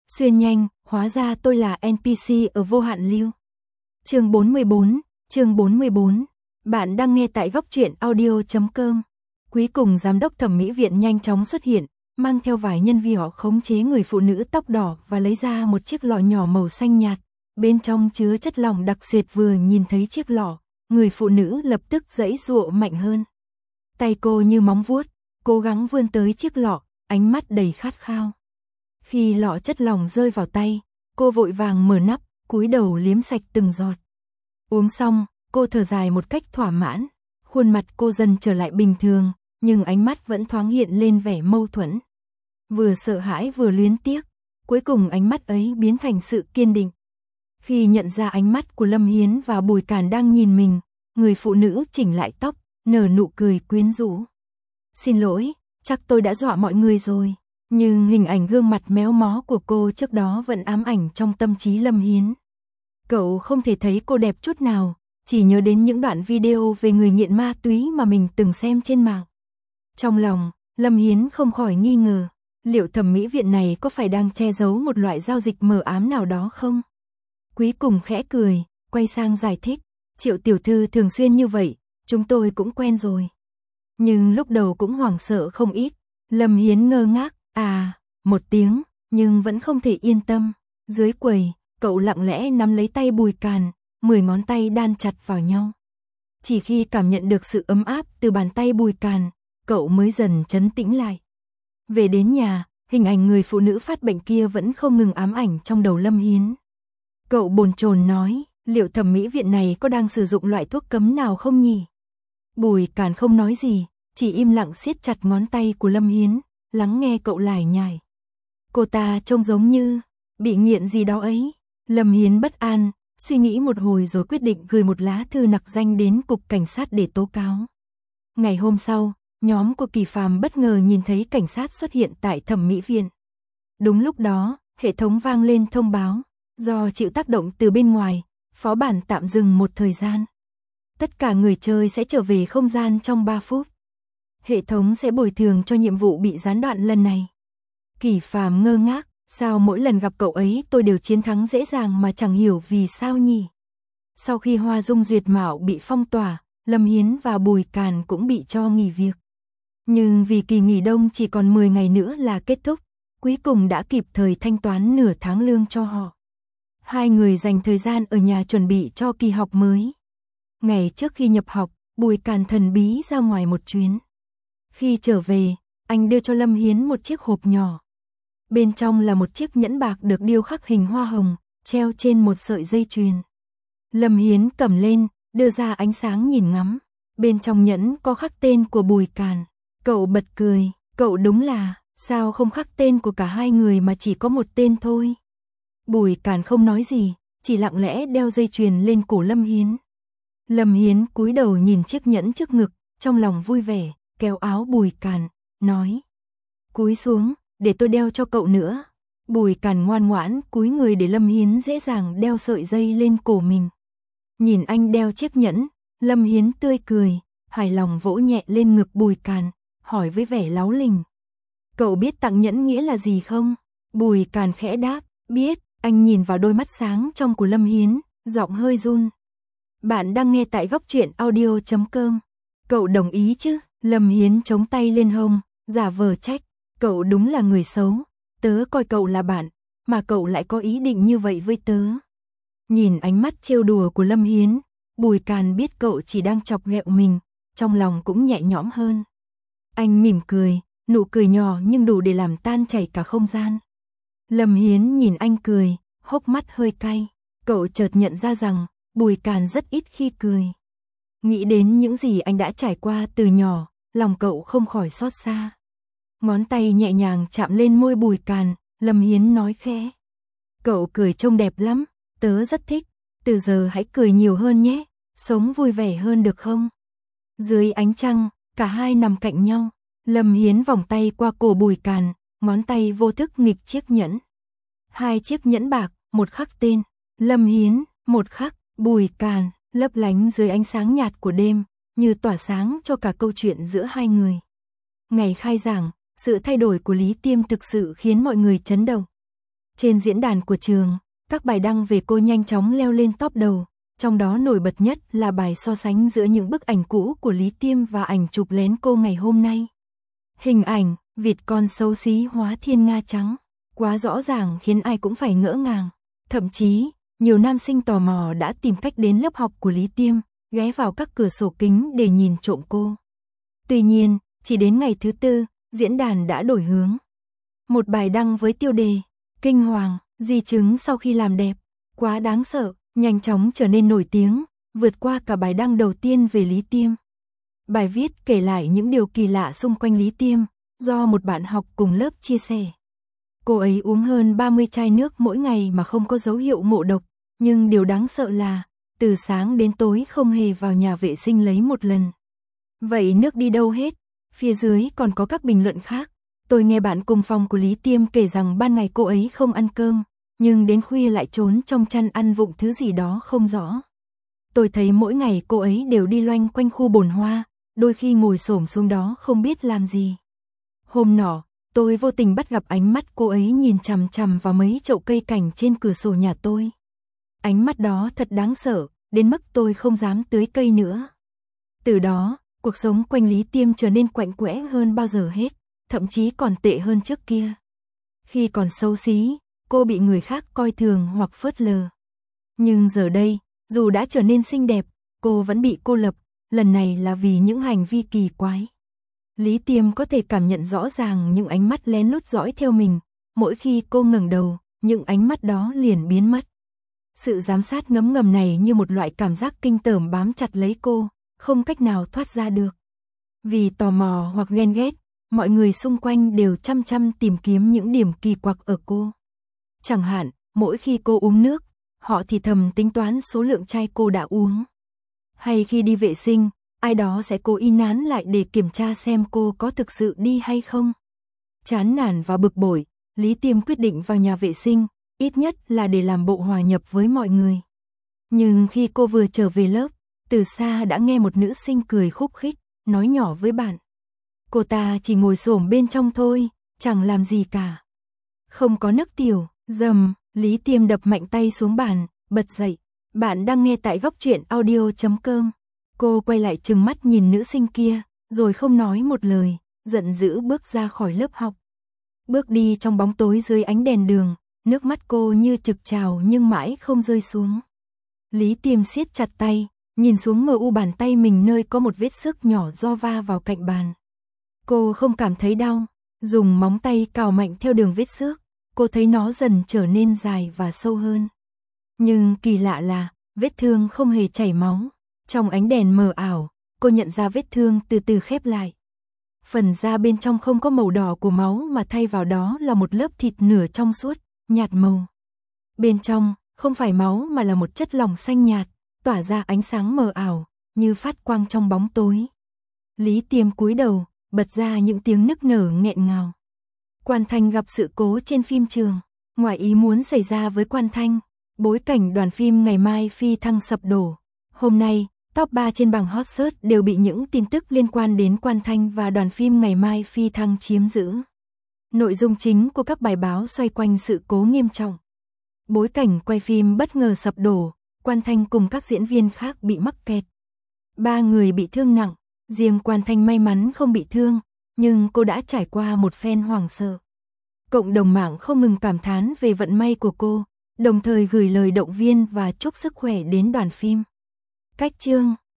Xuyên nhanh, hóa ra tôi là NPC ở vô hạn lưu. Chương 44. Bạn đang nghe tại góc truyện audio.com. Cuối cùng giám đốc thẩm mỹ viện nhanh chóng xuất hiện, mang theo vài nhân viên họ khống chế người phụ nữ tóc đỏ và lấy ra một chiếc lọ nhỏ màu xanh nhạt, bên trong chứa chất lỏng đặc sệt. Vừa nhìn thấy chiếc lọ, người phụ nữ lập tức giãy giụa mạnh hơn. Tay cô như móng vuốt, cố gắng vươn tới chiếc lọ, ánh mắt đầy khát khao. Khi lọ chất lỏng rơi vào tay, cô vội vàng mở nắp, cúi đầu liếm sạch từng giọt. Uống xong, cô thở dài một cách thỏa mãn, khuôn mặt cô dần trở lại bình thường, nhưng ánh mắt vẫn thoáng hiện lên vẻ mâu thuẫn. Vừa sợ hãi vừa luyến tiếc, cuối cùng ánh mắt ấy biến thành sự kiên định. Khi nhận ra ánh mắt của Lâm Hiến và Bùi Càn đang nhìn mình, người phụ nữ chỉnh lại tóc, nở nụ cười quyến rũ. Xin lỗi, chắc tôi đã dọa mọi người rồi. Nhưng hình ảnh gương mặt méo mó của cô trước đó vẫn ám ảnh trong tâm trí Lâm Hiến. Cậu không thể thấy cô đẹp chút nào, chỉ nhớ đến những đoạn video về người nghiện ma túy mà mình từng xem trên mạng. Trong lòng, Lâm Hiến không khỏi nghi ngờ, liệu thẩm mỹ viện này có phải đang che giấu một loại giao dịch mờ ám nào đó không? Cuối cùng khẽ cười, quay sang giải thích, Triệu tiểu thư thường xuyên như vậy, chúng tôi cũng quen rồi. Nhưng lúc đầu cũng hoảng sợ không ít, Lâm Hiến ngơ ngác, một tiếng, nhưng vẫn không thể yên tâm. Dưới quầy, cậu lặng lẽ nắm lấy tay Bùi Càn, 10 ngón tay đan chặt vào nhau. Chỉ khi cảm nhận được sự ấm áp từ bàn tay Bùi Càn, cậu mới dần trấn tĩnh lại. Về đến nhà, hình ảnh người phụ nữ phát bệnh kia vẫn không ngừng ám ảnh trong đầu Lâm Hiến. Cậu bồn chồn nói, liệu thẩm mỹ viện này có đang sử dụng loại thuốc cấm nào không nhỉ? Bùi Càn không nói gì, chỉ im lặng siết chặt ngón tay của Lâm Hiến, lắng nghe cậu lải nhải. Cô ta trông giống như bị nghiện gì đó ấy. Lâm Hiến bất an, suy nghĩ một hồi rồi quyết định gửi một lá thư nặc danh đến cục cảnh sát để tố cáo. Ngày hôm sau, nhóm của Kỳ Phàm bất ngờ nhìn thấy cảnh sát xuất hiện tại thẩm mỹ viện. Đúng lúc đó, hệ thống vang lên thông báo, do chịu tác động từ bên ngoài, phó bản tạm dừng một thời gian. Tất cả người chơi sẽ trở về không gian trong 3 phút. Hệ thống sẽ bồi thường cho nhiệm vụ bị gián đoạn lần này. Kỳ Phàm ngơ ngác, sao mỗi lần gặp cậu ấy tôi đều chiến thắng dễ dàng mà chẳng hiểu vì sao nhỉ? Sau khi Hoa Dung Duyệt Mạo bị phong tỏa, Lâm Hiến và Bùi Càn cũng bị cho nghỉ việc. Nhưng vì kỳ nghỉ đông chỉ còn 10 ngày nữa là kết thúc, cuối cùng đã kịp thời thanh toán nửa tháng lương cho họ. Hai người dành thời gian ở nhà chuẩn bị cho kỳ học mới. Ngày trước khi nhập học, Bùi Càn thần bí ra ngoài một chuyến. Khi trở về, anh đưa cho Lâm Hiến một chiếc hộp nhỏ. Bên trong là một chiếc nhẫn bạc được điêu khắc hình hoa hồng, treo trên một sợi dây chuyền. Lâm Hiến cầm lên, đưa ra ánh sáng nhìn ngắm. Bên trong nhẫn có khắc tên của Bùi Càn. Cậu bật cười, cậu đúng là, sao không khắc tên của cả hai người mà chỉ có một tên thôi. Bùi Càn không nói gì, chỉ lặng lẽ đeo dây chuyền lên cổ Lâm Hiến. Lâm Hiến cúi đầu nhìn chiếc nhẫn trước ngực, trong lòng vui vẻ, kéo áo Bùi Càn, nói. Cúi xuống, để tôi đeo cho cậu nữa. Bùi Càn ngoan ngoãn cúi người để Lâm Hiến dễ dàng đeo sợi dây lên cổ mình. Nhìn anh đeo chiếc nhẫn, Lâm Hiến tươi cười, hài lòng vỗ nhẹ lên ngực Bùi Càn, hỏi với vẻ láu lình. Cậu biết tặng nhẫn nghĩa là gì không? Bùi Càn khẽ đáp, biết. Anh nhìn vào đôi mắt sáng trong của Lâm Hiến, giọng hơi run. Bạn đang nghe tại góc truyện audio.com. Cậu đồng ý chứ? Lâm Hiến chống tay lên hông, giả vờ trách. Cậu đúng là người xấu. Tớ coi cậu là bạn, mà cậu lại có ý định như vậy với tớ. Nhìn ánh mắt trêu đùa của Lâm Hiến, Bùi Càn biết cậu chỉ đang chọc ghẹo mình, trong lòng cũng nhẹ nhõm hơn. Anh mỉm cười, nụ cười nhỏ nhưng đủ để làm tan chảy cả không gian. Lâm Hiến nhìn anh cười, hốc mắt hơi cay. Cậu chợt nhận ra rằng, Bùi Càn rất ít khi cười. Nghĩ đến những gì anh đã trải qua từ nhỏ, lòng cậu không khỏi xót xa. Ngón tay nhẹ nhàng chạm lên môi Bùi Càn, Lâm Hiến nói khẽ. Cậu cười trông đẹp lắm, tớ rất thích. Từ giờ hãy cười nhiều hơn nhé, sống vui vẻ hơn được không? Dưới ánh trăng, cả hai nằm cạnh nhau. Lâm Hiến vòng tay qua cổ Bùi Càn, ngón tay vô thức nghịch chiếc nhẫn. Hai chiếc nhẫn bạc, một khắc tên Lâm Hiến, một khắc Bùi Càn, lấp lánh dưới ánh sáng nhạt của đêm, như tỏa sáng cho cả câu chuyện giữa hai người. Ngày khai giảng, sự thay đổi của Lý Tiêm thực sự khiến mọi người chấn động. Trên diễn đàn của trường, các bài đăng về cô nhanh chóng leo lên top đầu, trong đó nổi bật nhất là bài so sánh giữa những bức ảnh cũ của Lý Tiêm và ảnh chụp lén cô ngày hôm nay. Hình ảnh, vịt con xấu xí hóa thiên nga trắng, quá rõ ràng khiến ai cũng phải ngỡ ngàng. Thậm chí, nhiều nam sinh tò mò đã tìm cách đến lớp học của Lý Tiêm, ghé vào các cửa sổ kính để nhìn trộm cô. Tuy nhiên, chỉ đến ngày thứ tư, diễn đàn đã đổi hướng. Một bài đăng với tiêu đề, kinh hoàng, di chứng sau khi làm đẹp, quá đáng sợ, nhanh chóng trở nên nổi tiếng, vượt qua cả bài đăng đầu tiên về Lý Tiêm. Bài viết kể lại những điều kỳ lạ xung quanh Lý Tiêm, do một bạn học cùng lớp chia sẻ. Cô ấy uống hơn 30 chai nước mỗi ngày mà không có dấu hiệu ngộ độc, nhưng điều đáng sợ là, từ sáng đến tối không hề vào nhà vệ sinh lấy một lần. Vậy nước đi đâu hết? Phía dưới còn có các bình luận khác. Tôi nghe bạn cùng phòng của Lý Tiêm kể rằng ban ngày cô ấy không ăn cơm, nhưng đến khuya lại trốn trong chăn ăn vụng thứ gì đó không rõ. Tôi thấy mỗi ngày cô ấy đều đi loanh quanh khu bồn hoa, đôi khi ngồi xổm xuống đó không biết làm gì. Hôm nọ, tôi vô tình bắt gặp ánh mắt cô ấy nhìn chằm chằm vào mấy chậu cây cảnh trên cửa sổ nhà tôi. Ánh mắt đó thật đáng sợ, đến mức tôi không dám tưới cây nữa. Từ đó, cuộc sống quanh Lý Tiêm trở nên quạnh quẽ hơn bao giờ hết, thậm chí còn tệ hơn trước kia. Khi còn xấu xí, cô bị người khác coi thường hoặc phớt lờ. Nhưng giờ đây, dù đã trở nên xinh đẹp, cô vẫn bị cô lập, lần này là vì những hành vi kỳ quái. Lý Tiêm có thể cảm nhận rõ ràng những ánh mắt lén lút dõi theo mình, mỗi khi cô ngẩng đầu, những ánh mắt đó liền biến mất. Sự giám sát ngấm ngầm này như một loại cảm giác kinh tởm bám chặt lấy cô, không cách nào thoát ra được. Vì tò mò hoặc ghen ghét, mọi người xung quanh đều chăm chăm tìm kiếm những điểm kỳ quặc ở cô. Chẳng hạn, mỗi khi cô uống nước, họ thì thầm tính toán số lượng chai cô đã uống. Hay khi đi vệ sinh, ai đó sẽ cố ý nán lại để kiểm tra xem cô có thực sự đi hay không. Chán nản và bực bội, Lý Tiêm quyết định vào nhà vệ sinh, ít nhất là để làm bộ hòa nhập với mọi người. Nhưng khi cô vừa trở về lớp, từ xa đã nghe một nữ sinh cười khúc khích, nói nhỏ với bạn. Cô ta chỉ ngồi xổm bên trong thôi, chẳng làm gì cả. Không có nước tiểu, dầm, Lý Tiêm đập mạnh tay xuống bàn, bật dậy. Bạn đang nghe tại góc truyện audio.com. Cô quay lại trừng mắt nhìn nữ sinh kia, rồi không nói một lời, giận dữ bước ra khỏi lớp học. Bước đi trong bóng tối dưới ánh đèn đường, nước mắt cô như trực trào nhưng mãi không rơi xuống. Lý Tiêm siết chặt tay, nhìn xuống mờ u bàn tay mình nơi có một vết xước nhỏ do va vào cạnh bàn. Cô không cảm thấy đau, dùng móng tay cào mạnh theo đường vết xước, cô thấy nó dần trở nên dài và sâu hơn. Nhưng kỳ lạ là, vết thương không hề chảy máu. Trong ánh đèn mờ ảo, cô nhận ra vết thương từ từ khép lại. Phần da bên trong không có màu đỏ của máu mà thay vào đó là một lớp thịt nửa trong suốt, nhạt màu. Bên trong, không phải máu mà là một chất lỏng xanh nhạt, tỏa ra ánh sáng mờ ảo, như phát quang trong bóng tối. Lý Tiêm cúi đầu, bật ra những tiếng nức nở nghẹn ngào. Quan Thanh gặp sự cố trên phim trường, ngoài ý muốn xảy ra với Quan Thanh, bối cảnh đoàn phim Ngày Mai Phi Thăng sập đổ. Hôm nay, top 3 trên bảng hot search đều bị những tin tức liên quan đến Quan Thanh và đoàn phim Ngày Mai Phi Thăng chiếm giữ. Nội dung chính của các bài báo xoay quanh sự cố nghiêm trọng. Bối cảnh quay phim bất ngờ sập đổ, Quan Thanh cùng các diễn viên khác bị mắc kẹt. 3 người bị thương nặng, riêng Quan Thanh may mắn không bị thương, nhưng cô đã trải qua một phen hoảng sợ. Cộng đồng mạng không ngừng cảm thán về vận may của cô, đồng thời gửi lời động viên và chúc sức khỏe đến đoàn phim. Cách chương